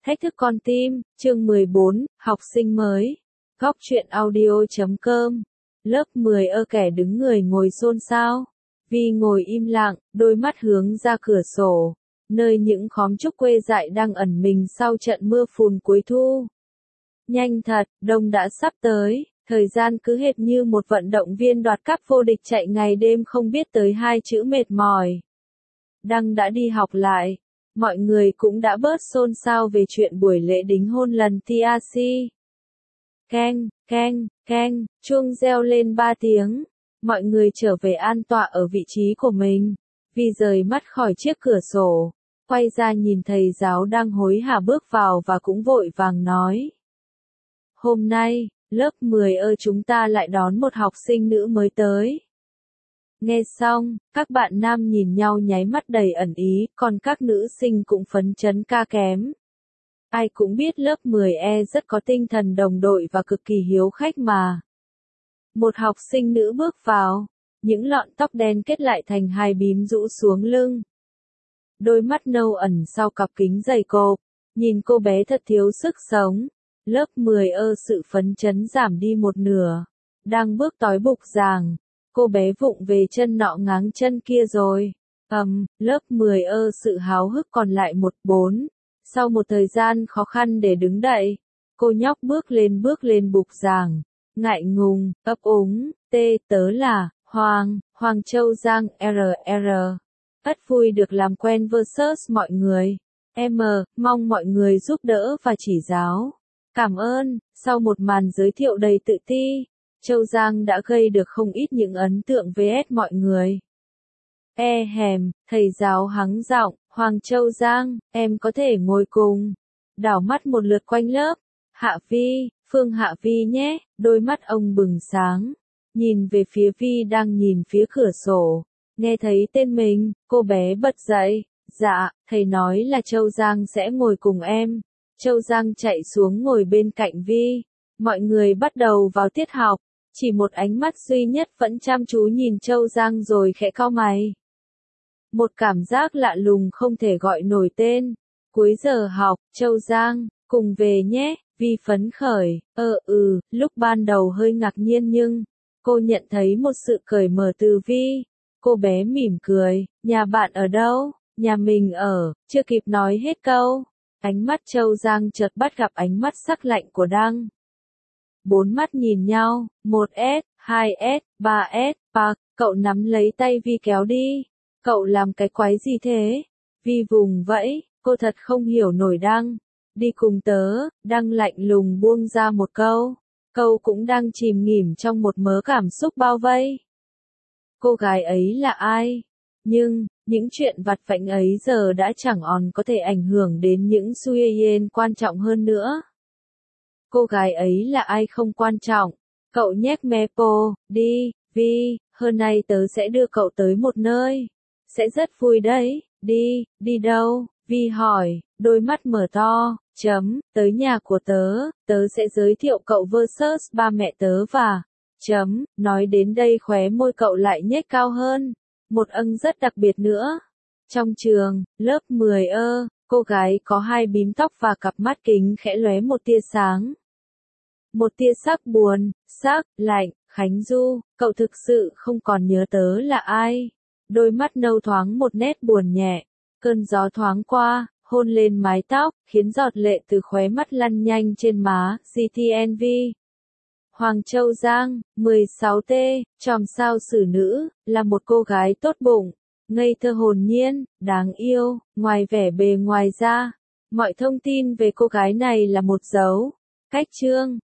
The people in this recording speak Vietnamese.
Thách thức con tim, chương 14, học sinh mới. Góc truyện audio.com. Lớp 10 kẻ đứng người ngồi xôn xao. Vi ngồi im lặng, đôi mắt hướng ra cửa sổ, nơi những khóm trúc quê dại đang ẩn mình sau trận mưa phùn cuối thu. Nhanh thật, đông đã sắp tới, thời gian cứ hệt như một vận động viên đoạt cúp vô địch chạy ngày đêm không biết tới hai chữ mệt mỏi. Đăng đã đi học lại. Mọi người cũng đã bớt xôn xao về chuyện buổi lễ đính hôn lần TRC. Keng, keng, keng, chuông reo lên 3 tiếng. Mọi người trở về an tọa ở vị trí của mình. Vi rời mắt khỏi chiếc cửa sổ, quay ra nhìn thầy giáo đang hối hả bước vào và cũng vội vàng nói. Hôm nay, lớp 10 chúng ta lại đón một học sinh nữ mới tới. Nghe xong, các bạn nam nhìn nhau nháy mắt đầy ẩn ý, còn các nữ sinh cũng phấn chấn ca kém. Ai cũng biết lớp 10E rất có tinh thần đồng đội và cực kỳ hiếu khách mà. Một học sinh nữ bước vào, những lọn tóc đen kết lại thành hai bím rũ xuống lưng. Đôi mắt nâu ẩn sau cặp kính dày cộp, nhìn cô bé thật thiếu sức sống. Lớp 10 sự phấn chấn giảm đi một nửa. Đang bước tói bục giảng. Cô bé vụng về chân nọ ngáng chân kia rồi. Lớp 10 sự háo hức còn lại 1-4. Sau một thời gian khó khăn để đứng dậy, cô nhóc bước lên bục giảng, ngại ngùng, ấp úng, tớ là Hoàng Châu Giang RR. Rất vui được làm quen versus mọi người. Mong mọi người giúp đỡ và chỉ giáo. Cảm ơn. Sau một màn giới thiệu đầy tự ti, Châu Giang đã gây được không ít những ấn tượng vs mọi người. Thầy giáo hắng giọng, Hoàng Châu Giang, em có thể ngồi cùng. Đảo mắt một lượt quanh lớp. Hạ Vi, Phương Hạ Vi nhé, đôi mắt ông bừng sáng. Nhìn về phía Vi đang nhìn phía cửa sổ. Nghe thấy tên mình, cô bé bật dậy. Dạ, thầy nói là Châu Giang sẽ ngồi cùng em. Châu Giang chạy xuống ngồi bên cạnh Vi. Mọi người bắt đầu vào tiết học. Chỉ một ánh mắt duy nhất vẫn chăm chú nhìn Châu Giang rồi khẽ cau mày. Một cảm giác lạ lùng không thể gọi nổi tên. Cuối giờ học, Châu Giang, cùng về nhé, Vi phấn khởi. Lúc ban đầu hơi ngạc nhiên nhưng cô nhận thấy một sự cởi mở từ Vi. Cô bé mỉm cười, nhà bạn ở đâu? Nhà mình ở, chưa kịp nói hết câu. Ánh mắt Châu Giang chợt bắt gặp ánh mắt sắc lạnh của Đăng. 4 mắt nhìn nhau, 1S, 2S, 3S, cậu nắm lấy tay Vi kéo đi. Cậu làm cái quái gì thế? Vi vùng vẫy, cô thật không hiểu nổi Đăng. Đi cùng tớ, Đăng lạnh lùng buông ra một câu. Cậu cũng đang chìm nghỉm trong một mớ cảm xúc bao vây. Cô gái ấy là ai? Nhưng, những chuyện vặt vãnh ấy giờ đã chẳng còn có thể ảnh hưởng đến những suy quan trọng hơn nữa. Cô gái ấy là ai không quan trọng. Cậu nhét Mepo, đi, Vi, hôm nay tớ sẽ đưa cậu tới một nơi. Sẽ rất vui đấy, đi đâu? Vi hỏi, đôi mắt mở to, tới nhà của tớ sẽ giới thiệu cậu versus ba mẹ tớ và, nói đến đây khóe môi cậu lại nhếch cao hơn. Một rất đặc biệt nữa. Trong trường, lớp 10 cô gái có hai bím tóc và cặp mắt kính khẽ lóe một tia sáng. Một tia sắc buồn, lạnh, Khánh Du, cậu thực sự không còn nhớ tớ là ai. Đôi mắt nâu thoáng một nét buồn nhẹ. Cơn gió thoáng qua, hôn lên mái tóc, khiến giọt lệ từ khóe mắt lăn nhanh trên má. GTNV. Hoàng Châu Giang, 16T, chòm sao xử nữ, là một cô gái tốt bụng, ngây thơ hồn nhiên, đáng yêu. Ngoài vẻ bề ngoài ra, mọi thông tin về cô gái này là một dấu cách chương.